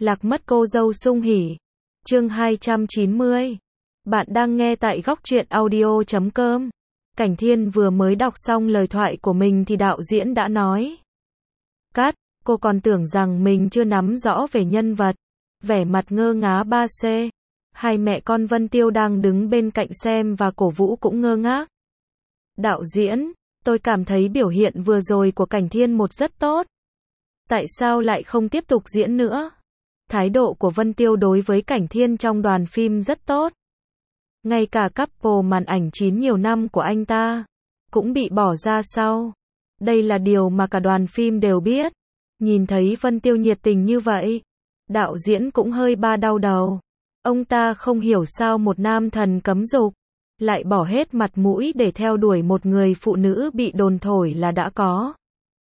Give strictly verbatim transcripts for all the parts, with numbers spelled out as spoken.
Lạc mất cô dâu sung hỉ. Chương hai trăm chín mươi. Bạn đang nghe tại góc truyện audio chấm com. Cảnh Thiên vừa mới đọc xong lời thoại của mình thì đạo diễn đã nói. Cắt, cô còn tưởng rằng mình chưa nắm rõ về nhân vật. Vẻ mặt ngơ ngá ba C. Hai mẹ con Vân Tiêu đang đứng bên cạnh xem và cổ vũ cũng ngơ ngác. Đạo diễn, tôi cảm thấy biểu hiện vừa rồi của Cảnh Thiên một rất tốt. Tại sao lại không tiếp tục diễn nữa? Thái độ của Vân Tiêu đối với Cảnh Thiên trong đoàn phim rất tốt. Ngay cả couple màn ảnh chín nhiều năm của anh ta cũng bị bỏ ra sau. Đây là điều mà cả đoàn phim đều biết. Nhìn thấy Vân Tiêu nhiệt tình như vậy, đạo diễn cũng hơi ba đau đầu. Ông ta không hiểu sao một nam thần cấm dục lại bỏ hết mặt mũi để theo đuổi một người phụ nữ bị đồn thổi là đã có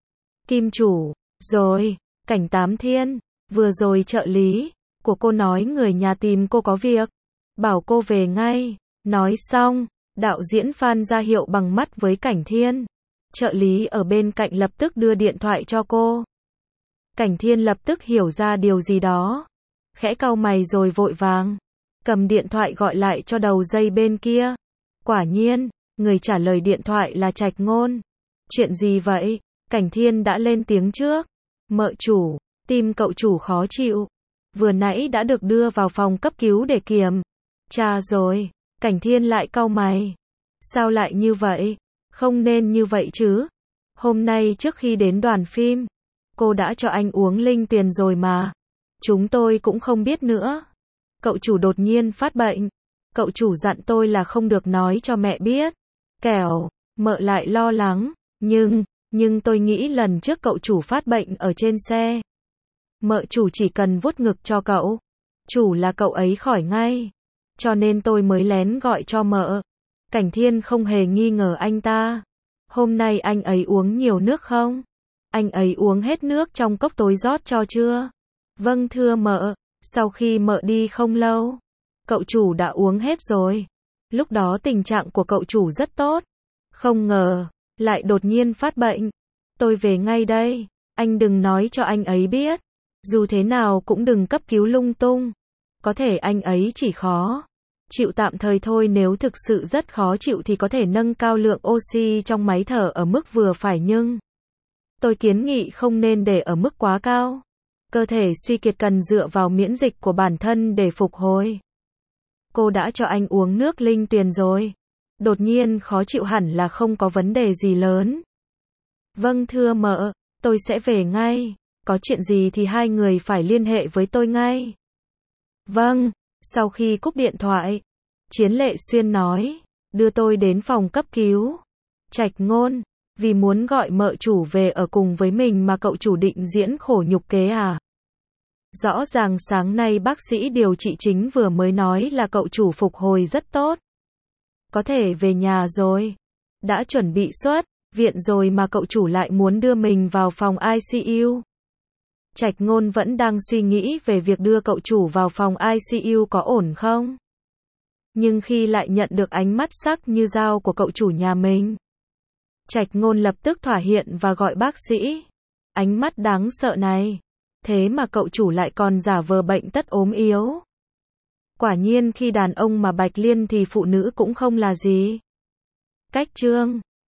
kim chủ rồi. Cảnh Tám Thiên, vừa rồi trợ lý của cô nói người nhà tìm cô có việc, bảo cô về ngay. Nói xong, đạo diễn Phan ra hiệu bằng mắt với Cảnh Thiên. Trợ lý ở bên cạnh lập tức đưa điện thoại cho cô. Cảnh Thiên lập tức hiểu ra điều gì đó, khẽ cau mày rồi vội vàng cầm điện thoại gọi lại cho đầu dây bên kia. Quả nhiên, người trả lời điện thoại là Trạch Ngôn. Chuyện gì vậy? Cảnh Thiên đã lên tiếng trước. Mợ chủ, tim cậu chủ khó chịu. Vừa nãy đã được đưa vào phòng cấp cứu để kiểm tra rồi. Cảnh Thiên lại cau mày. Sao lại như vậy? Không nên như vậy chứ. Hôm nay trước khi đến đoàn phim, cô đã cho anh uống linh tuyền rồi mà. Chúng tôi cũng không biết nữa. Cậu chủ đột nhiên phát bệnh. Cậu chủ dặn tôi là không được nói cho mẹ biết. Kẻo, mợ lại lo lắng. Nhưng, nhưng tôi nghĩ lần trước cậu chủ phát bệnh ở trên xe. Mợ chủ chỉ cần vuốt ngực cho cậu chủ là cậu ấy khỏi ngay. Cho nên tôi mới lén gọi cho mợ. Cảnh Thiên không hề nghi ngờ anh ta. Hôm nay anh ấy uống nhiều nước không? Anh ấy uống hết nước trong cốc tối rót cho chưa? Vâng thưa mợ. Sau khi mợ đi không lâu, cậu chủ đã uống hết rồi. Lúc đó tình trạng của cậu chủ rất tốt. Không ngờ, lại đột nhiên phát bệnh. Tôi về ngay đây. Anh đừng nói cho anh ấy biết. Dù thế nào cũng đừng cấp cứu lung tung. Có thể anh ấy chỉ khó chịu tạm thời thôi, nếu thực sự rất khó chịu thì có thể nâng cao lượng oxy trong máy thở ở mức vừa phải, nhưng tôi kiến nghị không nên để ở mức quá cao. Cơ thể suy kiệt cần dựa vào miễn dịch của bản thân để phục hồi. Cô đã cho anh uống nước linh tuyền rồi. Đột nhiên khó chịu hẳn là không có vấn đề gì lớn. Vâng thưa mợ, tôi sẽ về ngay. Có chuyện gì thì hai người phải liên hệ với tôi ngay. Vâng. Sau khi cúp điện thoại, Chiến Lệ Xuyên nói, đưa tôi đến phòng cấp cứu. Trạch Ngôn, vì muốn gọi mợ chủ về ở cùng với mình mà cậu chủ định diễn khổ nhục kế à? Rõ ràng sáng nay bác sĩ điều trị chính vừa mới nói là cậu chủ phục hồi rất tốt. Có thể về nhà rồi. Đã chuẩn bị xuất viện rồi mà cậu chủ lại muốn đưa mình vào phòng i xê u. Trạch Ngôn vẫn đang suy nghĩ về việc đưa cậu chủ vào phòng i xê u có ổn không. Nhưng khi lại nhận được ánh mắt sắc như dao của cậu chủ nhà mình, Trạch Ngôn lập tức thỏa hiện và gọi bác sĩ. Ánh mắt đáng sợ này. Thế mà cậu chủ lại còn giả vờ bệnh tật ốm yếu. Quả nhiên khi đàn ông mà bạch liên thì phụ nữ cũng không là gì. Cách chương